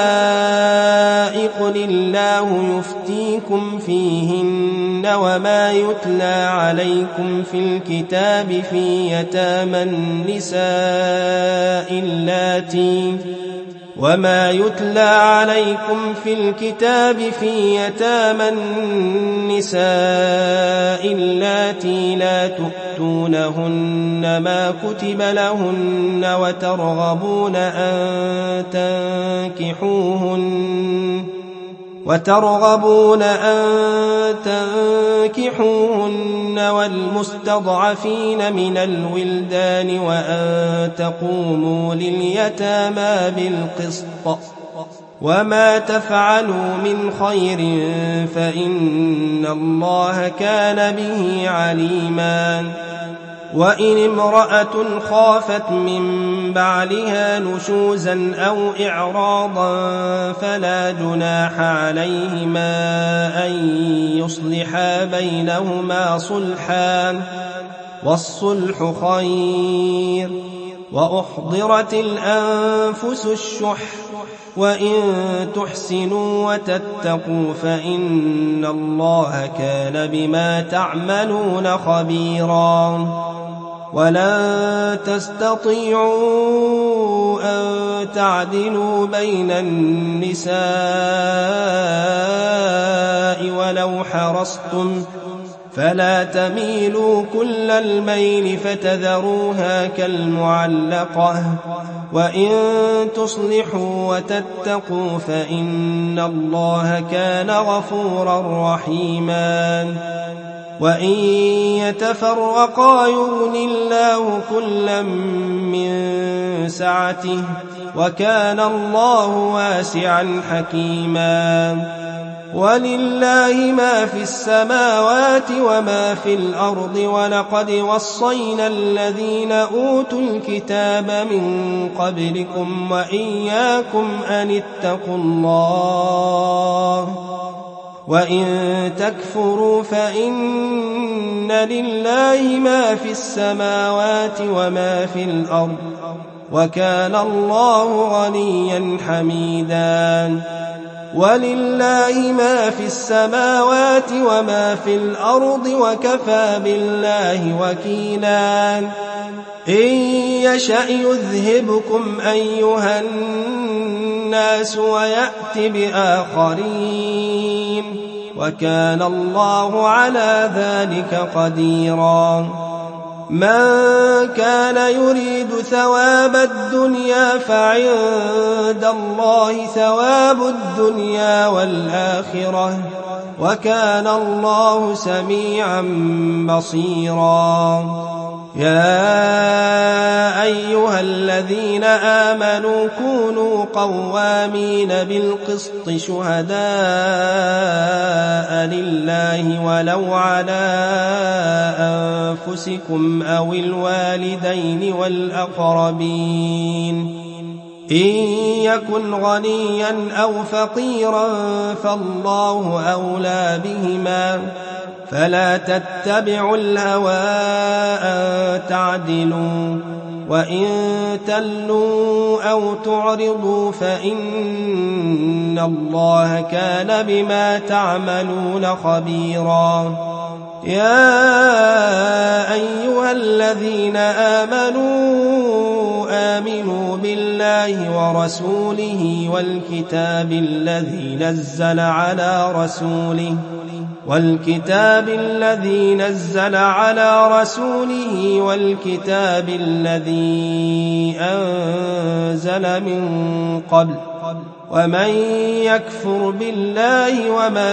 قل الله يفتيكم فيهن وما يتلى عليكم في الكتاب في يتامى النساء اللاتي وما يتلى عليكم في الكتاب في يتامى النساء اللاتي لا تؤتونهن ما كتب لهن وترغبون أن تنكحوهن وترغبون أن تنكحوهن والمستضعفين من الولدان وأن تقوموا لليتامى بالقسط وما تفعلوا من خير فإن الله كان به عليما وإن امرأة خافت من بعلها نشوزا أو إعراضا فلا جناح عليهما أن يصلحا بينهما صلحا، والصلح خير. وأحضرت الأنفس الشح، وإن تحسنوا وتتقوا فإن الله كان بما تعملون خبيرا. ولن تستطيعوا أن تعدلوا بين النساء ولو حرصتم، فلا تميلوا كل الميل فتذروها كالمعلقة، وإن تصلحوا وتتقوا فإن الله كان غفورا رحيما. وإن يتفرقا يغن الله كلا من سعته، وكان الله واسعا حكيما. ولله ما في السماوات وما في الأرض، ولقد وصينا الذين أوتوا الكتاب من قبلكم وإياكم أن اتقوا الله، وإن تكفروا فإن لله ما في السماوات وما في الأرض، وكان الله غنيا حميدا. ولله ما في السماوات وما في الأرض، وكفى بالله وكيلا. إن يشأ يذهبكم أيها الناس ويأت بآخرين، وكان الله على ذلك قديرا. من كان يريد ثواب الدنيا فعند الله ثواب الدنيا والآخرة، وكان الله سميعا بصيرا. يا أيها الذين آمنوا كونوا قوامين بالقسط شهداء لله ولو على أنفسكم أو الوالدين والأقربين. إن يكن غنيا أو فقيرا فالله أولى بهما، فلا تتبعوا الهوى أن تعدلوا، وإن تلوا أو تعرضوا فإن الله كان بما تعملون خبيرا. يا أيها الذين آمنوا آمنوا بالله ورسوله والكتاب الذي نزل على رسوله والكتاب الذي نزل على رسوله والكتاب الذي أنزل من قبل، ومن يكفر بالله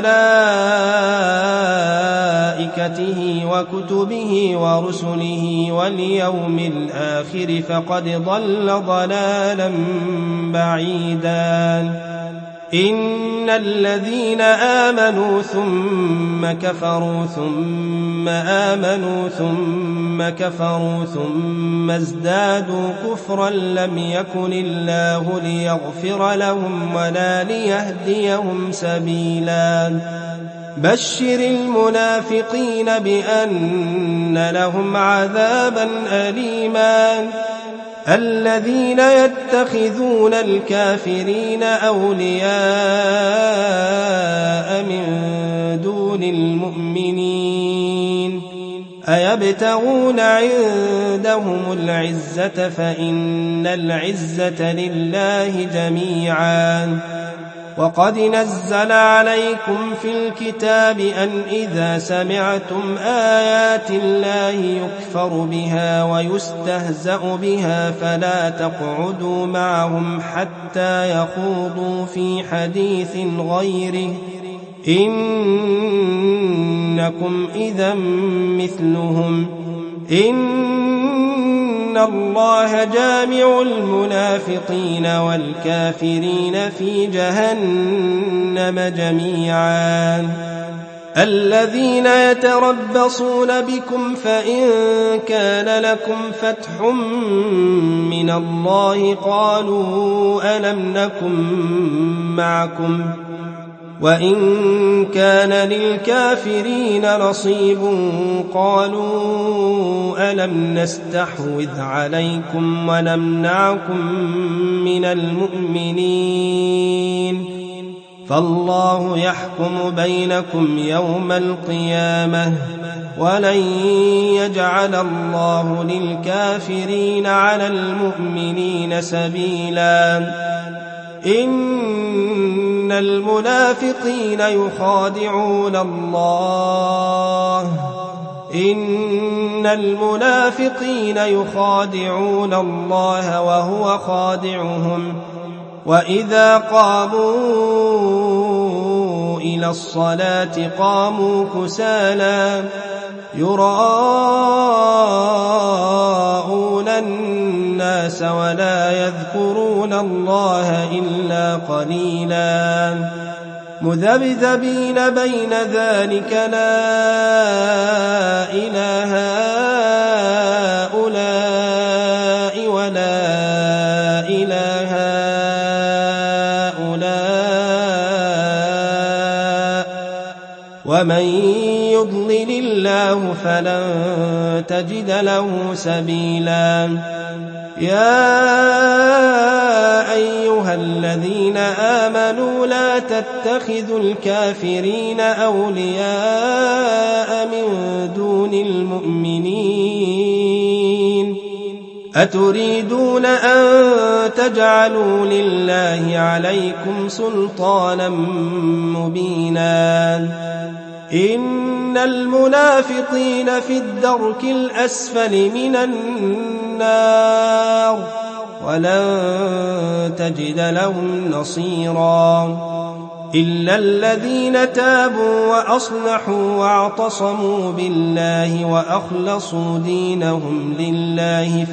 وملائكته وكتبه ورسله واليوم الآخر فقد ضل ضلالا بعيدا. إن الذين آمنوا ثم كفروا ثم آمنوا ثم كفروا ثم ازدادوا كفرا لم يكن الله ليغفر لهم ولا ليهديهم سبيلا. بشر المنافقين بأن لهم عذابا أليما. الذين يتخذون الكافرين أولياء من دون المؤمنين أيبتغون عندهم العزة فإن العزة لله جميعا. وقد نزل عليكم في الكتاب أن إذا سمعتم آيات الله يكفر بها ويستهزأ بها فلا تقعدوا معهم حتى يخوضوا في حديث غيره إنكم إذا مثلهم. إن الله جامع المنافقين والكافرين في جهنم جميعا. الذين يتربصون بكم فإن كان لكم فتح من الله قالوا ألم نكن معكم وإن كان للكافرين نصيب قالوا ألم نستحوذ عليكم ونمنعكم من المؤمنين فالله يحكم بينكم يوم القيامة ولن يجعل الله للكافرين على المؤمنين سبيلا إن المنافقين يخادعون الله إن المنافقين يخادعون الله وهو خادعهم وإذا قاموا إلى الصلاة قاموا كسالى يراءون الناس ولا يذكرون الله إلا قليلا مذبذبين بين ذلك لا إله هؤلاء ولا إله هؤلاء ومن يضلل الله فلن تجد له سبيلا يا أيها الذين آمنوا لا تتخذوا الكافرين أولياء من دون المؤمنين أتريدون أن تجعلوا لله عليكم سلطانا مبينا إن المنافقين في الدرك الأسفل من النار ولن تجد لهم نصيرا إلا الذين تابوا وأصلحوا واعتصموا بالله وأخلصوا دينهم لله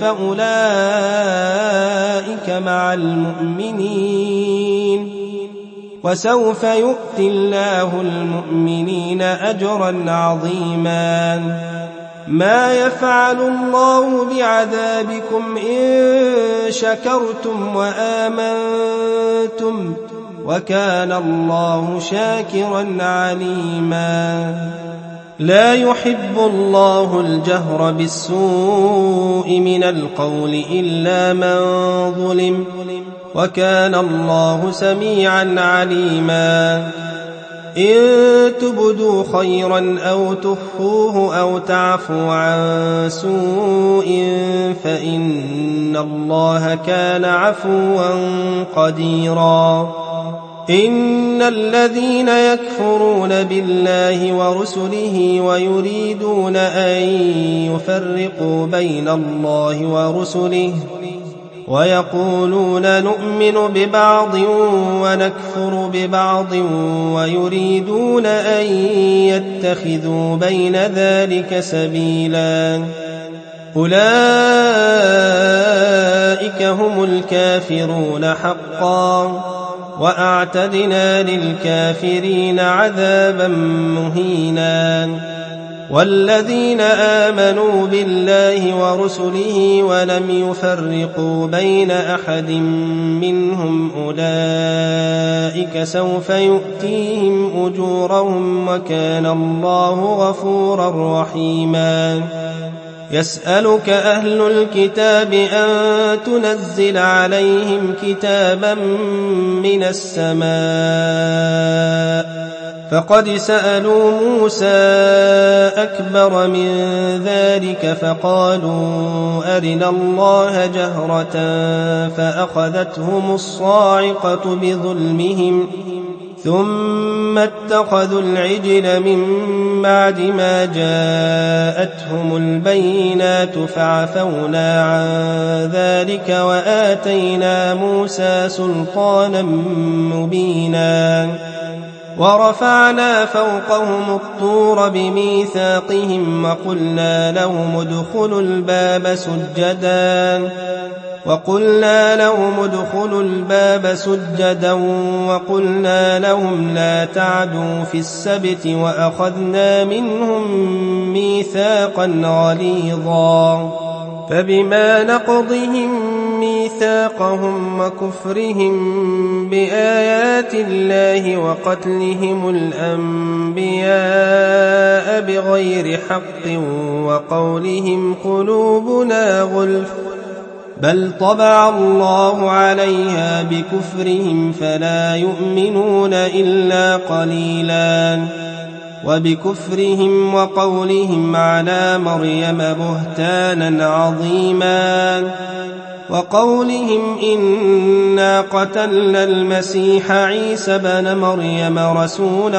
فأولئك مع المؤمنين وسوف يؤتي الله المؤمنين أجرا عظيما ما يفعل الله بعذابكم إن شكرتم وآمنتم وكان الله شاكرا عليما لا يحب الله الجهر بالسوء من القول إلا من ظلم وكان الله سميعا عليما إن تبدوا خيرا أو تخفوه أو تعفوا عن سوء فإن الله كان عفوا قديرا إن الذين يكفرون بالله ورسله ويريدون أن يفرقوا بين الله ورسله ويقولون نؤمن ببعض ونكفر ببعض ويريدون أن يتخذوا بين ذلك سبيلا أولئك هم الكافرون حقا وأعتدنا للكافرين عذابا مهينا والذين آمنوا بالله ورسله ولم يفرقوا بين أحد منهم أولئك سوف يؤتيهم أجورهم وكان الله غفورا رحيما يسألك أهل الكتاب أن تنزل عليهم كتابا من السماء فقد سألوا موسى أكبر من ذلك فقالوا أرنا الله جهرة فأخذتهم الصاعقة بظلمهم ثم اتخذوا العجل من بعد ما جاءتهم البينات فعفونا عن ذلك وآتينا موسى سلطانا مبينا ورفعنا فوقهم الطور بميثاقهم وقلنا لهم ادخلوا الباب سجدا وقلنا لهم ادخلوا الباب سجدا وقلنا لهم لا تعدوا في السبت وأخذنا منهم ميثاقا غليظا فبما نقضهم ميثاقهم وكفرهم بآيات الله وقتلهم الأنبياء بغير حق وقولهم قلوبنا غلف بل طبع الله عليها بكفرهم فلا يؤمنون إلا قليلا وبكفرهم وقولهم على مريم بهتانا عظيما وقولهم إنا قتلنا المسيح عيسى بن مريم رسول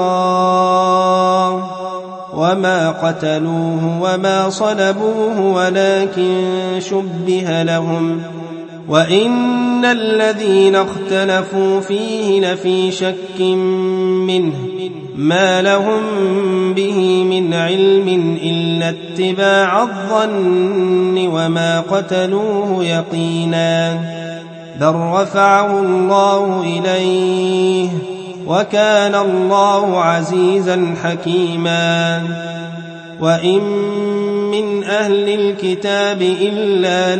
الله وما قتلوه وما صلبوه ولكن شبه لهم وإن الذين اختلفوا فيه لفي شك منه ما لهم به من علم إلا اتباع الظن وما قتلوه يقينا بل رفعه الله إليه وكان الله عزيزا حكيما وإن من أهل الكتاب إلا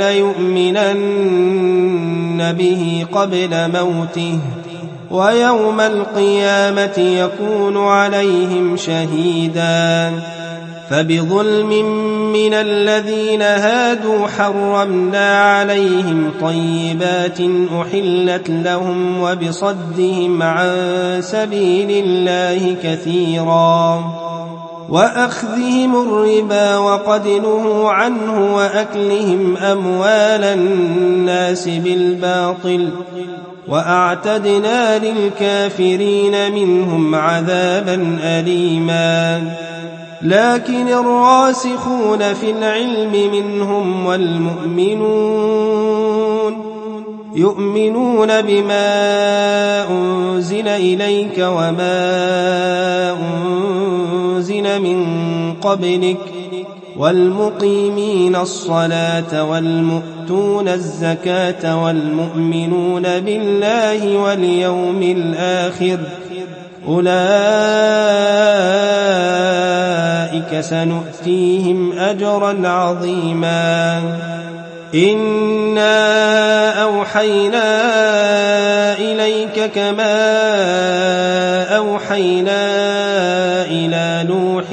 ليؤمنن به قبل موته ويوم القيامة يكون عليهم شهيدا فبظلم من الذين هادوا حرمنا عليهم طيبات أحلت لهم وبصدهم عن سبيل الله كثيرا وأخذهم الربا وقد نهوا عنه وأكلهم أموال الناس بالباطل وأعتدنا للكافرين منهم عذابا أليما لكن الراسخون في العلم منهم والمؤمنون يؤمنون بما أنزل إليك وما أنزل من قبلك والمقيمين الصلاة والمؤتون الزكاة والمؤمنون بالله واليوم الآخر أولئك سنؤتيهم أجرا عظيما إنا أوحينا إليك كما أوحينا إلى نوح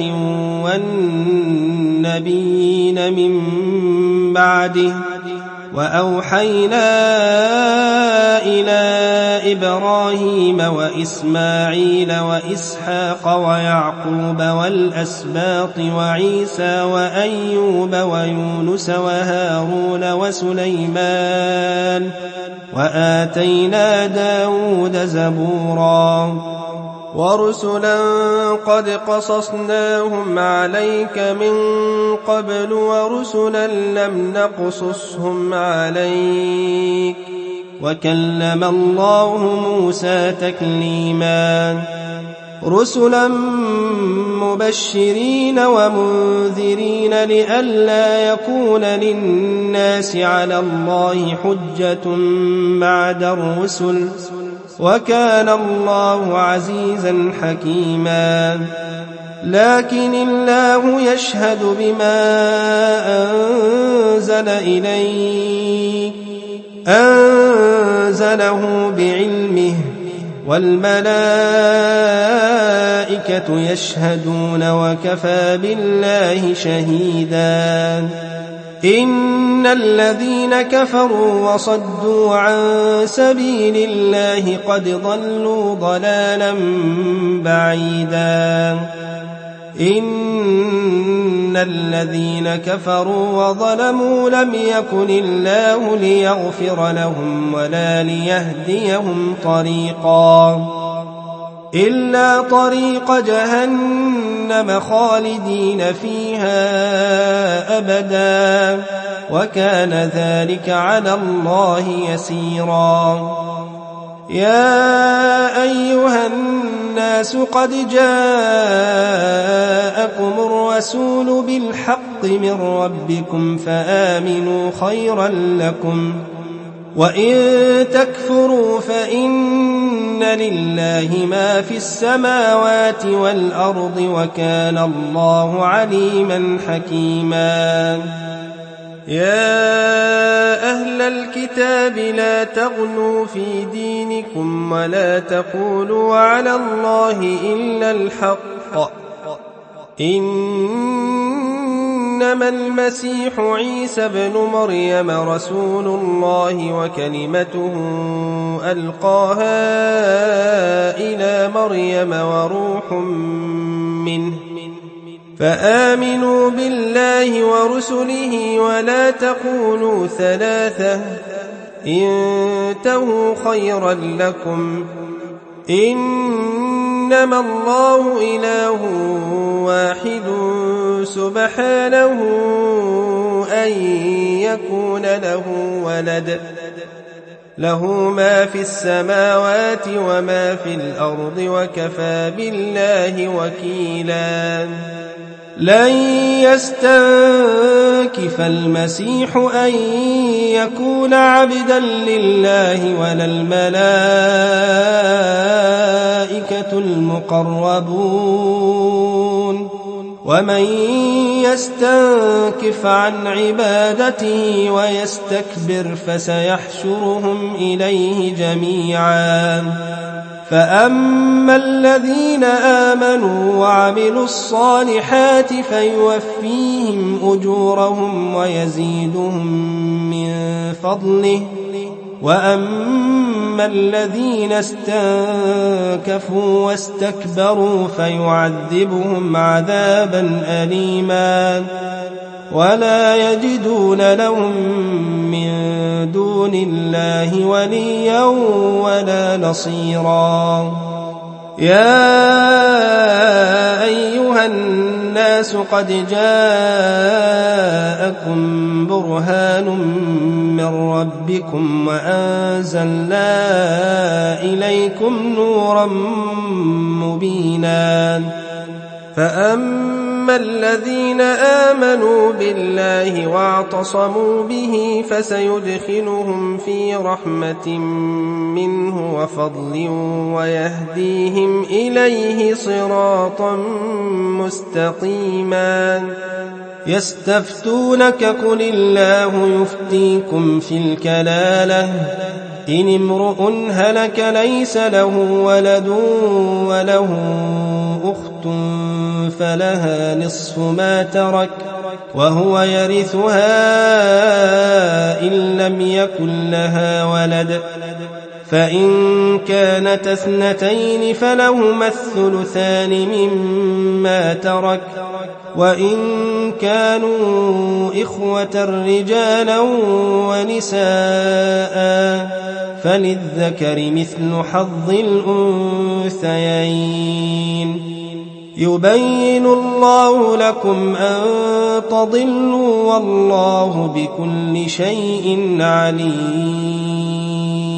والنبيين من بعده وأوحينا إلى إبراهيم وإسماعيل وإسحاق ويعقوب والأسباط وعيسى وأيوب ويونس وهارون وسليمان وآتينا داود زبورا ورسلا قد قصصناهم عليك من قبل ورسلا لم نقصصهم عليك وكلم الله موسى تكليما رسلا مبشرين ومنذرين لئلا يكون للناس على الله حجة بعد الرسل وكان الله عزيزا حكيما لكن الله يشهد بما أنزل إليك أنزله بعلمه والملائكة يشهدون وكفى بالله شهيدا إن الذين كفروا وصدوا عن سبيل الله قد ضلوا ضلالا بعيدا إن الذين كفروا وظلموا لم يكن الله ليغفر لهم ولا ليهديهم طريقا إلا طريق جهنم خالدين فيها أبدا وكان ذلك على الله يسيرا يا أيها الناس قد جاءكم الرسول بالحق من ربكم فآمنوا خيرا لكم وإن تكفروا فإن لله ما في السماوات والأرض وكان الله عليما حكيما يا أهل الكتاب لا تغلوا في دينكم ولا تقولوا على الله إلا الحق إنما المسيح عيسى بن مريم رسول الله وكلمته ألقاها إلى مريم وروح منه فآمنوا بالله ورسله ولا تقولوا ثلاثة انتهوا خيرا لكم إنما الله إله واحد سبحانه أن يكون له ولد له ما في السماوات وما في الأرض وكفى بالله وكيلا لن يستنكف المسيح أن يكون عبدا لله ولا الملائكة المقربون ومن يستنكف عن عبادته ويستكبر فسيحشرهم إليه جميعا فأما الذين آمنوا وعملوا الصالحات فيوفيهم أجورهم ويزيدهم من فضله وأما الذين استنكفوا واستكبروا فيعذبهم عذابا أليما ولا يجدون لهم من دون الله وليا ولا نصيرا يا أيها الناس قد جاءكم برهان من ربكم وأنزلنا إليكم نورا مبينا فأما الذين آمنوا بالله واعتصموا به فسيدخلهم في رحمة منه وفضل ويهديهم إليه صراطا مستقيما يستفتونك قل الله يفتيكم في الكلالة إن امرؤ هلك ليس له ولد وله أخت فلها نصف ما ترك وهو يرثها إن لم يكن لها ولد فإن كانت اثنتين فلهما الثلثان مما ترك وإن كانوا إخوة رجالا ونساء فللذكر مثل حظ الأنثيين يبين الله لكم أن تضلوا والله بكل شيء عليم